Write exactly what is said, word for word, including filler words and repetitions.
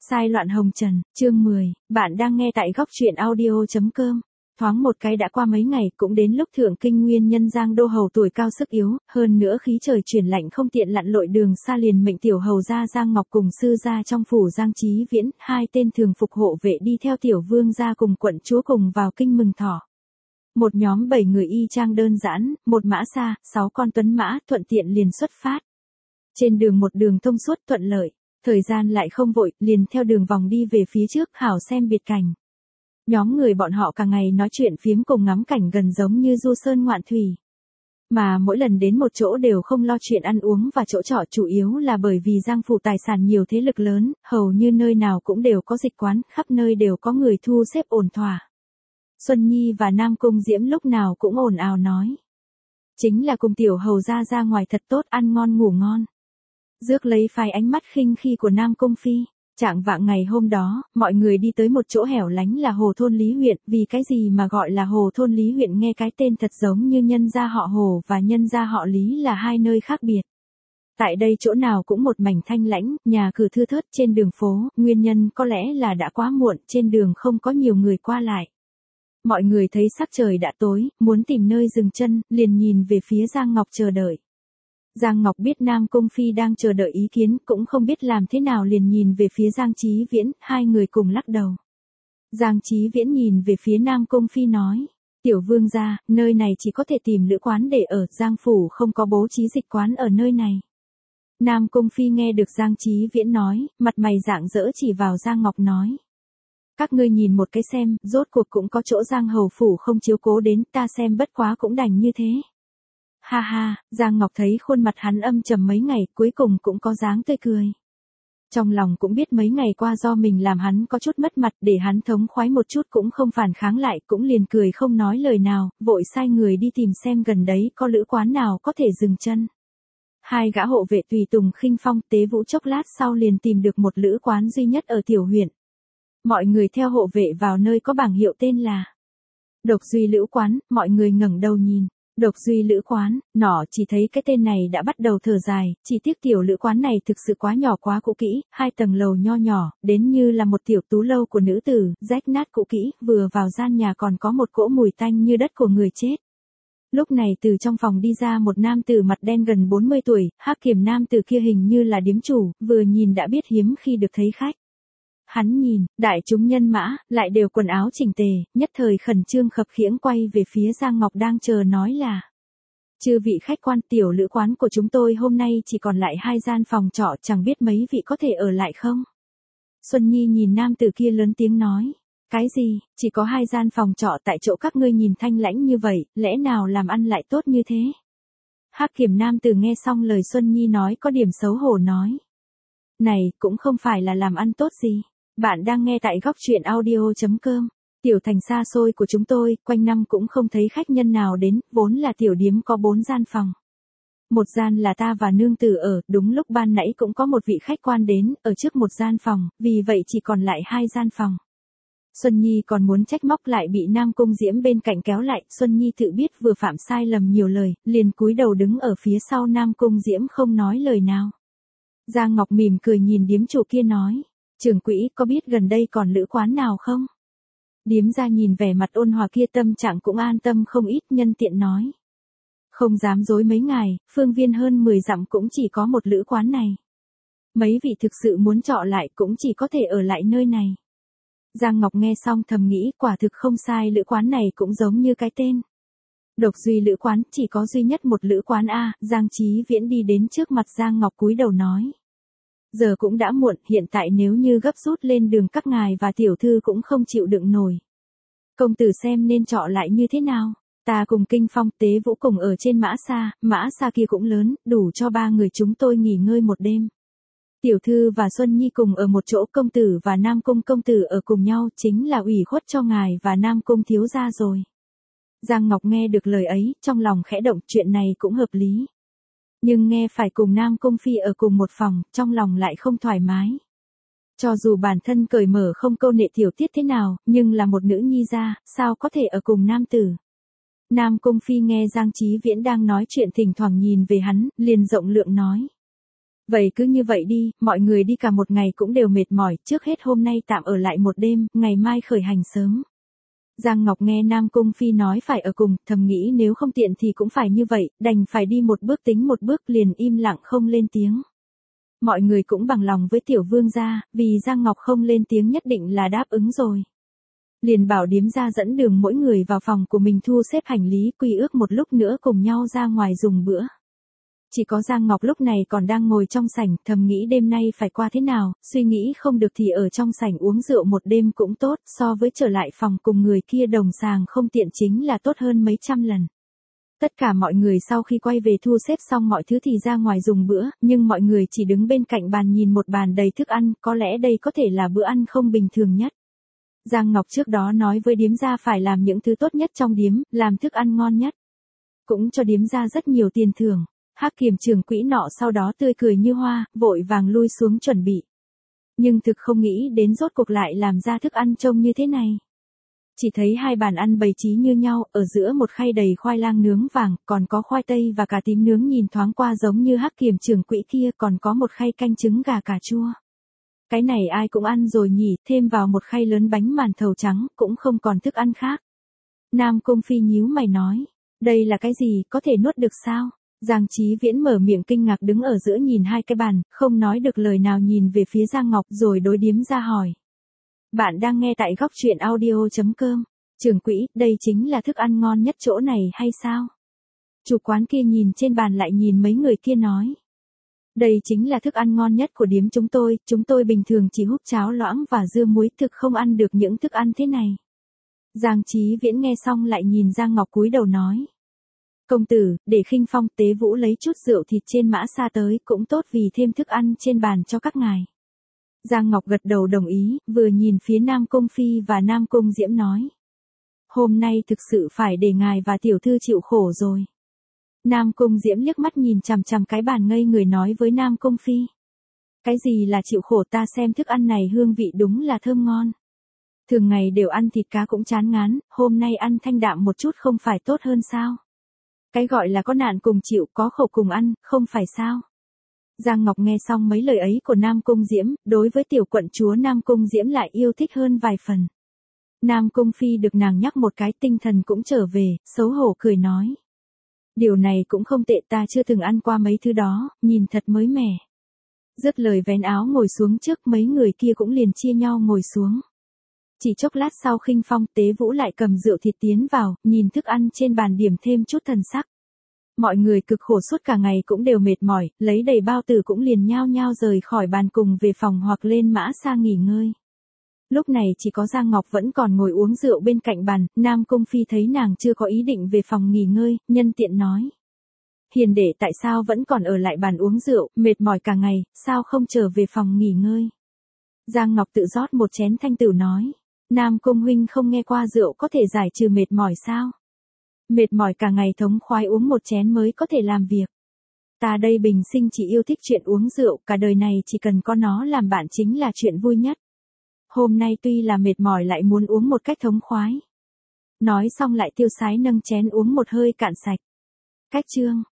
Sai loạn hồng trần, chương mười, bạn đang nghe tại góc truyện audio chấm com. Thoáng một cái đã qua mấy ngày, cũng đến lúc thượng kinh nguyên nhân Giang Đô Hầu tuổi cao sức yếu, hơn nữa khí trời chuyển lạnh không tiện lặn lội đường xa, liền mệnh tiểu hầu gia Giang Ngọc cùng sư gia trong phủ Giang Chí Viễn, hai tên thường phục hộ vệ đi theo tiểu vương gia cùng quận chúa cùng vào kinh mừng thọ. Một nhóm bảy người y chang đơn giản, một mã xa, sáu con tuấn mã, thuận tiện liền xuất phát. Trên đường một đường thông suốt thuận lợi. Thời gian lại không vội, liền theo đường vòng đi về phía trước, hảo xem biệt cảnh. Nhóm người bọn họ cả ngày nói chuyện phiếm cùng ngắm cảnh gần giống như du sơn ngoạn thủy. Mà mỗi lần đến một chỗ đều không lo chuyện ăn uống và chỗ trọ, chủ yếu là bởi vì Giang phủ tài sản nhiều, thế lực lớn, hầu như nơi nào cũng đều có dịch quán, khắp nơi đều có người thu xếp ổn thỏa. Xuân Nhi và Nam Cung Diễm lúc nào cũng ồn ào nói. Chính là cùng tiểu hầu ra ra ngoài thật tốt, ăn ngon ngủ ngon. Rước lấy phai ánh mắt khinh khi của Nam Cung Phi. Trạng vạng ngày hôm đó, mọi người đi tới một chỗ hẻo lánh là Hồ Thôn Lý huyện, vì cái gì mà gọi là Hồ Thôn Lý huyện, nghe cái tên thật giống như nhân gia họ Hồ và nhân gia họ Lý là hai nơi khác biệt. Tại đây chỗ nào cũng một mảnh thanh lãnh, nhà cửa thưa thớt trên đường phố, nguyên nhân có lẽ là đã quá muộn, trên đường không có nhiều người qua lại. Mọi người thấy sắc trời đã tối, muốn tìm nơi dừng chân, liền nhìn về phía Giang Ngọc chờ đợi. Giang Ngọc biết Nam Cung Phi đang chờ đợi ý kiến, cũng không biết làm thế nào liền nhìn về phía Giang Chí Viễn, hai người cùng lắc đầu. Giang Chí Viễn nhìn về phía Nam Cung Phi nói, tiểu vương gia, nơi này chỉ có thể tìm lữ quán để ở, Giang phủ không có bố trí dịch quán ở nơi này. Nam Cung Phi nghe được Giang Chí Viễn nói, mặt mày rạng rỡ chỉ vào Giang Ngọc nói. Các ngươi nhìn một cái xem, rốt cuộc cũng có chỗ Giang hầu phủ không chiếu cố đến, ta xem bất quá cũng đành như thế. Ha ha, Giang Ngọc thấy khuôn mặt hắn âm trầm mấy ngày, cuối cùng cũng có dáng tươi cười. Trong lòng cũng biết mấy ngày qua do mình làm hắn có chút mất mặt, để hắn thống khoái một chút cũng không phản kháng lại, cũng liền cười không nói lời nào, vội sai người đi tìm xem gần đấy có lữ quán nào có thể dừng chân. Hai gã hộ vệ tùy tùng khinh phong tế vũ chốc lát sau liền tìm được một lữ quán duy nhất ở tiểu huyện. Mọi người theo hộ vệ vào nơi có bảng hiệu tên là Độc Duy Lữ Quán, mọi người ngẩng đầu nhìn. Độc Duy Lữ Quán, nọ chỉ thấy cái tên này đã bắt đầu thở dài, chỉ tiếc tiểu lữ quán này thực sự quá nhỏ quá cũ kỹ, hai tầng lầu nho nhỏ, đến như là một tiểu tú lâu của nữ tử, rách nát cũ kỹ, vừa vào gian nhà còn có một cỗ mùi tanh như đất của người chết. Lúc này từ trong phòng đi ra một nam tử mặt đen gần bốn mươi tuổi, hắc kiểm nam tử kia hình như là điếm chủ, vừa nhìn đã biết hiếm khi được thấy khách. Hắn nhìn, đại chúng nhân mã, lại đều quần áo chỉnh tề, nhất thời khẩn trương khập khiễng quay về phía Giang Ngọc đang chờ nói là. Chư vị khách quan, tiểu lữ quán của chúng tôi hôm nay chỉ còn lại hai gian phòng trọ, chẳng biết mấy vị có thể ở lại không? Xuân Nhi nhìn nam tử kia lớn tiếng nói. Cái gì, chỉ có hai gian phòng trọ, tại chỗ các ngươi nhìn thanh lãnh như vậy, lẽ nào làm ăn lại tốt như thế? Hắc kiểm nam tử nghe xong lời Xuân Nhi nói có điểm xấu hổ nói. Này, cũng không phải là làm ăn tốt gì. Bạn đang nghe tại góc truyện audio chấm com. Tiểu thành xa xôi của chúng tôi, quanh năm cũng không thấy khách nhân nào đến, vốn là tiểu điếm có bốn gian phòng. Một gian là ta và nương tử ở, đúng lúc ban nãy cũng có một vị khách quan đến, ở trước một gian phòng, vì vậy chỉ còn lại hai gian phòng. Xuân Nhi còn muốn trách móc lại bị Nam Cung Diễm bên cạnh kéo lại, Xuân Nhi tự biết vừa phạm sai lầm nhiều lời, liền cúi đầu đứng ở phía sau Nam Cung Diễm không nói lời nào. Giang Ngọc mỉm cười nhìn điếm chủ kia nói. Trưởng quỹ có biết gần đây còn lữ quán nào không? Điếm gia nhìn vẻ mặt ôn hòa kia tâm trạng cũng an tâm không ít, nhân tiện nói. Không dám dối mấy ngài, phương viên hơn mười dặm cũng chỉ có một lữ quán này. Mấy vị thực sự muốn trọ lại cũng chỉ có thể ở lại nơi này. Giang Ngọc nghe xong thầm nghĩ quả thực không sai, lữ quán này cũng giống như cái tên. Độc Duy Lữ Quán, chỉ có duy nhất một lữ quán a. Giang Chí Viễn đi đến trước mặt Giang Ngọc cúi đầu nói. Giờ cũng đã muộn, hiện tại nếu như gấp rút lên đường các ngài và tiểu thư cũng không chịu đựng nổi. Công tử xem nên chọn lại như thế nào? Ta cùng Kinh Phong Tế Vũ cùng ở trên mã xa, mã xa kia cũng lớn, đủ cho ba người chúng tôi nghỉ ngơi một đêm. Tiểu thư và Xuân Nhi cùng ở một chỗ, công tử và Nam Cung công tử ở cùng nhau, chính là ủy khuất cho ngài và Nam Cung thiếu gia rồi. Giang Ngọc nghe được lời ấy, trong lòng khẽ động, chuyện này cũng hợp lý. Nhưng nghe phải cùng Nam Cung Phi ở cùng một phòng, trong lòng lại không thoải mái. Cho dù bản thân cởi mở không câu nệ tiểu tiết thế nào, nhưng là một nữ nhi gia, sao có thể ở cùng nam tử. Nam Cung Phi nghe Giang Chí Viễn đang nói chuyện thỉnh thoảng nhìn về hắn, liền rộng lượng nói. Vậy cứ như vậy đi, mọi người đi cả một ngày cũng đều mệt mỏi, trước hết hôm nay tạm ở lại một đêm, ngày mai khởi hành sớm. Giang Ngọc nghe Nam Cung Phi nói phải ở cùng, thầm nghĩ nếu không tiện thì cũng phải như vậy, đành phải đi một bước tính một bước liền im lặng không lên tiếng. Mọi người cũng bằng lòng với tiểu vương gia, vì Giang Ngọc không lên tiếng nhất định là đáp ứng rồi. Liền bảo điếm gia dẫn đường mỗi người vào phòng của mình thu xếp hành lý, quy ước một lúc nữa cùng nhau ra ngoài dùng bữa. Chỉ có Giang Ngọc lúc này còn đang ngồi trong sảnh, thầm nghĩ đêm nay phải qua thế nào, suy nghĩ không được thì ở trong sảnh uống rượu một đêm cũng tốt, so với trở lại phòng cùng người kia đồng sàng không tiện chính là tốt hơn mấy trăm lần. Tất cả mọi người sau khi quay về thu xếp xong mọi thứ thì ra ngoài dùng bữa, nhưng mọi người chỉ đứng bên cạnh bàn nhìn một bàn đầy thức ăn, có lẽ đây có thể là bữa ăn không bình thường nhất. Giang Ngọc trước đó nói với điếm gia phải làm những thứ tốt nhất trong điếm, làm thức ăn ngon nhất. Cũng cho điếm gia rất nhiều tiền thưởng. Hắc Kiểm trưởng quỹ nọ sau đó tươi cười như hoa, vội vàng lui xuống chuẩn bị. Nhưng thực không nghĩ đến rốt cuộc lại làm ra thức ăn trông như thế này. Chỉ thấy hai bàn ăn bày trí như nhau, ở giữa một khay đầy khoai lang nướng vàng, còn có khoai tây và cà tím nướng nhìn thoáng qua giống như Hắc Kiểm trưởng quỹ kia, còn có một khay canh trứng gà cà chua. Cái này ai cũng ăn rồi nhỉ, thêm vào một khay lớn bánh màn thầu trắng, cũng không còn thức ăn khác. Nam Cung Phi nhíu mày nói, đây là cái gì, có thể nuốt được sao? Giang Chí Viễn mở miệng kinh ngạc đứng ở giữa nhìn hai cái bàn, không nói được lời nào nhìn về phía Giang Ngọc rồi đối điếm ra hỏi. Bạn đang nghe tại góc truyện audio chấm com. Trưởng quỹ, đây chính là thức ăn ngon nhất chỗ này hay sao? Chủ quán kia nhìn trên bàn lại nhìn mấy người kia nói. Đây chính là thức ăn ngon nhất của điếm chúng tôi, chúng tôi bình thường chỉ húp cháo loãng và dưa muối, thực không ăn được những thức ăn thế này. Giang Chí Viễn nghe xong lại nhìn Giang Ngọc cúi đầu nói. Công tử, để khinh phong tế vũ lấy chút rượu thịt trên mã xa tới, cũng tốt vì thêm thức ăn trên bàn cho các ngài. Giang Ngọc gật đầu đồng ý, vừa nhìn phía Nam Cung Phi và Nam Cung Diễm nói. Hôm nay thực sự phải để ngài và tiểu thư chịu khổ rồi. Nam Cung Diễm liếc mắt nhìn chằm chằm cái bàn ngây người nói với Nam Cung Phi. Cái gì là chịu khổ, ta xem thức ăn này hương vị đúng là thơm ngon. Thường ngày đều ăn thịt cá cũng chán ngán, hôm nay ăn thanh đạm một chút không phải tốt hơn sao? Cái gọi là có nạn cùng chịu, có khổ cùng ăn, không phải sao? Giang Ngọc nghe xong mấy lời ấy của Nam Cung Diễm, đối với tiểu quận chúa Nam Cung Diễm lại yêu thích hơn vài phần. Nam Cung Phi được nàng nhắc một cái tinh thần cũng trở về, xấu hổ cười nói. Điều này cũng không tệ, ta chưa từng ăn qua mấy thứ đó, nhìn thật mới mẻ. Dứt lời vén áo ngồi xuống trước, mấy người kia cũng liền chia nhau ngồi xuống. Chỉ chốc lát sau khinh phong tế vũ lại cầm rượu thịt tiến vào, nhìn thức ăn trên bàn điểm thêm chút thần sắc. Mọi người cực khổ suốt cả ngày cũng đều mệt mỏi, lấy đầy bao tử cũng liền nhao nhao rời khỏi bàn cùng về phòng hoặc lên mã xa nghỉ ngơi. Lúc này chỉ có Giang Ngọc vẫn còn ngồi uống rượu bên cạnh bàn, Nam Cung Phi thấy nàng chưa có ý định về phòng nghỉ ngơi, nhân tiện nói. Hiền đệ tại sao vẫn còn ở lại bàn uống rượu, mệt mỏi cả ngày, sao không trở về phòng nghỉ ngơi? Giang Ngọc tự rót một chén thanh tử nói. Nam Cung huynh không nghe qua rượu có thể giải trừ mệt mỏi sao? Mệt mỏi cả ngày thống khoái uống một chén mới có thể làm việc. Ta đây bình sinh chỉ yêu thích chuyện uống rượu, cả đời này chỉ cần có nó làm bạn chính là chuyện vui nhất. Hôm nay tuy là mệt mỏi lại muốn uống một cách thống khoái. Nói xong lại tiêu sái nâng chén uống một hơi cạn sạch. Cách chương.